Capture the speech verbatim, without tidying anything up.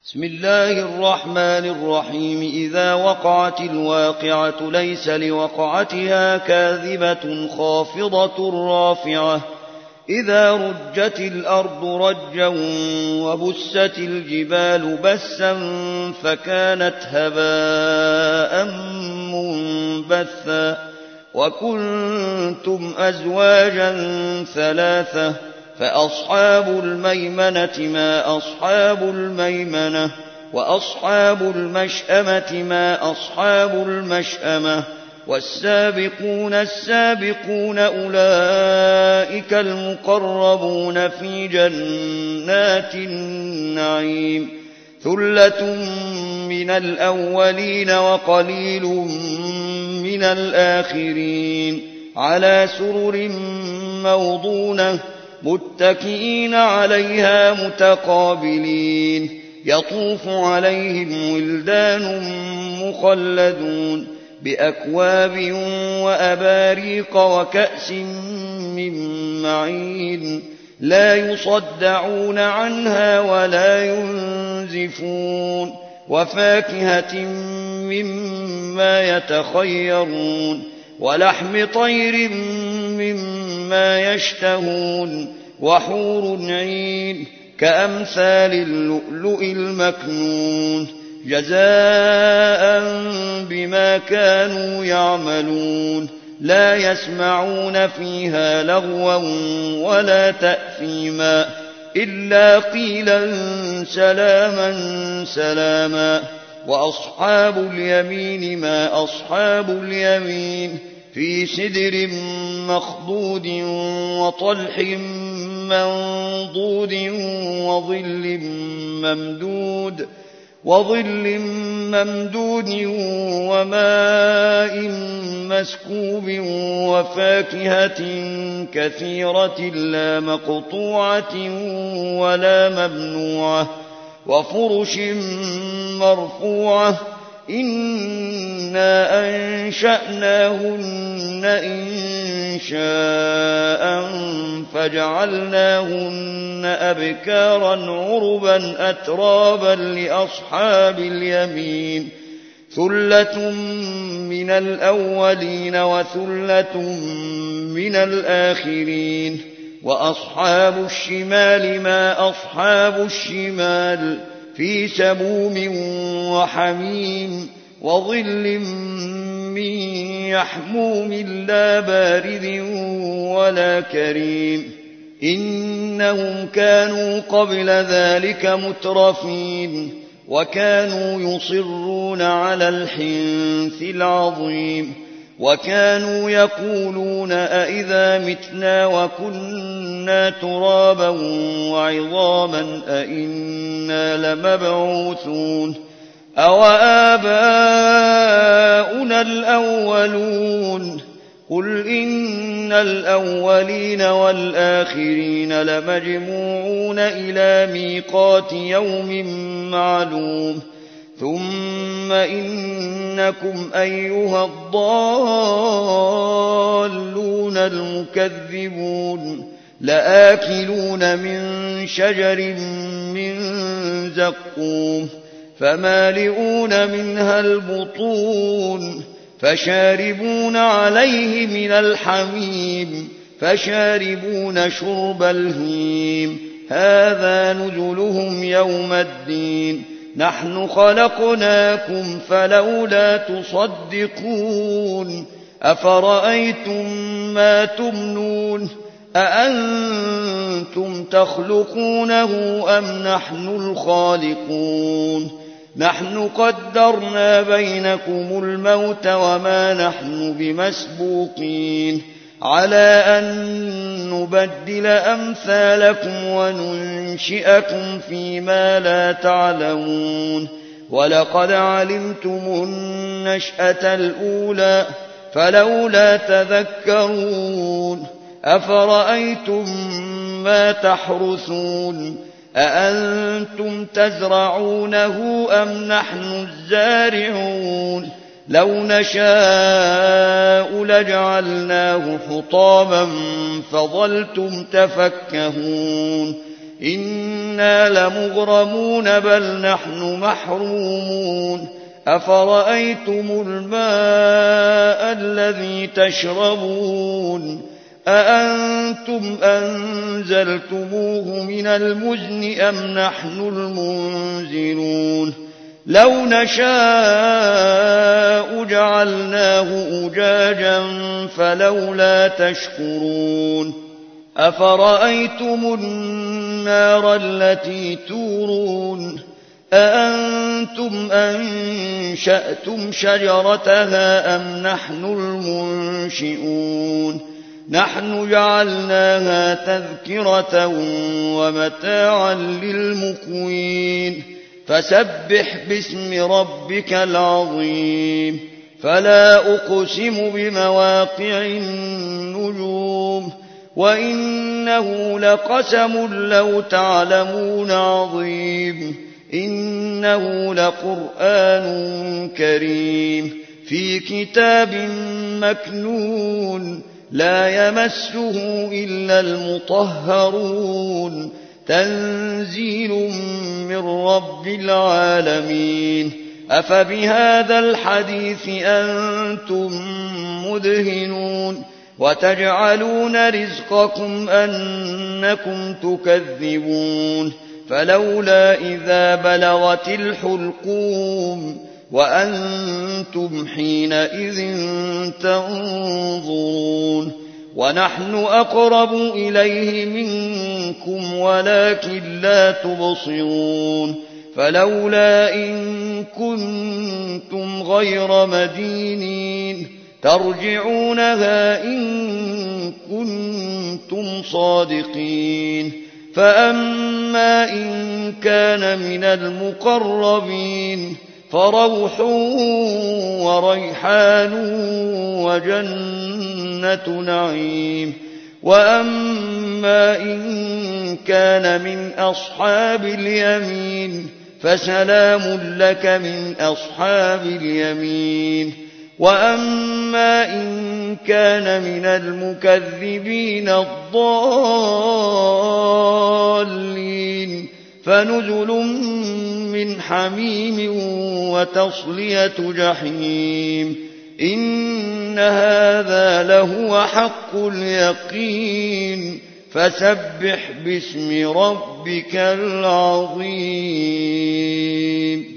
بسم الله الرحمن الرحيم إذا وقعت الواقعة ليس لوقعتها كاذبة خافضة رافعة إذا رجت الأرض رجا وبست الجبال بسا فكانت هباء منبثا وكنتم أزواجا ثلاثة فأصحاب الميمنة ما أصحاب الميمنة وأصحاب المشأمة ما أصحاب المشأمة والسابقون السابقون أولئك المقربون في جنات النعيم ثلة من الأولين وقليل من الآخرين على سرر موضونة متكئين عليها متقابلين يطوف عليهم ولدان مخلدون بأكواب وأباريق وكأس من معين لا يصدعون عنها ولا ينزفون وفاكهة مما يتخيرون ولحم طير مما يشتهون وحور عين كأمثال اللؤلؤ المكنون جزاء بما كانوا يعملون لا يسمعون فيها لغوا ولا تأثيما إلا قيلا سلاما سلاما وأصحاب اليمين ما أصحاب اليمين في سدر مخضود وطلح منضود وظل ممدود وظل ممدود وماء مسكوب وفاكهة كثيرة لا مقطوعة ولا ممنوعة وفرش مرفوعة إنا أنشأناهن إنشاء فجعلناهن أبكارا عربا أترابا لأصحاب اليمين ثلة من الأولين وثلة من الآخرين وأصحاب الشمال ما أصحاب الشمال في سموم وحميم وظل من يحموم لا بارد ولا كريم إنهم كانوا قبل ذلك مترفين وكانوا يصرون على الحنث العظيم وكانوا يقولون أئذا متنا وكنا ترابا وعظاما أئنا لمبعوثون أوآباؤنا الأولون قل إن الأولين والآخرين لمجموعون إلى ميقات يوم معلوم ثم إنكم أيها الضالون المكذبون لآكلون من شجر من زقوم فمالئون منها البطون فشاربون عليه من الحميم فشاربون شرب الهيم هذا نزلهم يوم الدين نحن خلقناكم فلولا تصدقون أفرأيتم ما تمنون أأنتم تخلقونه أم نحن الخالقون نحن قدرنا بينكم الموت وما نحن بمسبوقين على أن نبدل أمثالكم وننشئكم فيما لا تعلمون ولقد علمتم النشأة الأولى فلولا تذكرون أفرأيتم ما تحرثون أأنتم تزرعونه أم نحن الزارعون لو نشاء لجعلناه حطاما فظلتم تفكهون إنا لمغرمون بل نحن محرومون أفرأيتم الماء الذي تشربون أأنتم أنزلتموه من المزن أم نحن المنزلون لو نشاء جعلناه أجاجا فلولا تشكرون أفرأيتم النار التي تورون أأنتم أنشأتم شجرتها أم نحن المنشئون نحن جعلناها تذكرة ومتاعا للمقوين فسبح باسم ربك العظيم فلا أقسم بمواقع النجوم وإنه لقسم لو تعلمون عظيم إنه لقرآن كريم في كتاب مكنون لا يمسه إلا المطهرون تنزيل من رب العالمين أفبهذا الحديث أنتم مدهنون وتجعلون رزقكم أنكم تكذبون فلولا إذا بلغت الحلقوم وأنتم حينئذ تنظرون ونحن أقرب إليه منكم ولكن لا تبصرون فلولا إن كنتم غير مدينين ترجعونها إن كنتم صادقين فأما إن كان من المقربين فروح وريحان وجنة نعيم وأما إن كان من أصحاب اليمين فسلام لك من أصحاب اليمين وأما إن كان من المكذبين الضالين فنزل من حميم وتصلية جحيم إن هذا لهو حق اليقين فسبح باسم ربك العظيم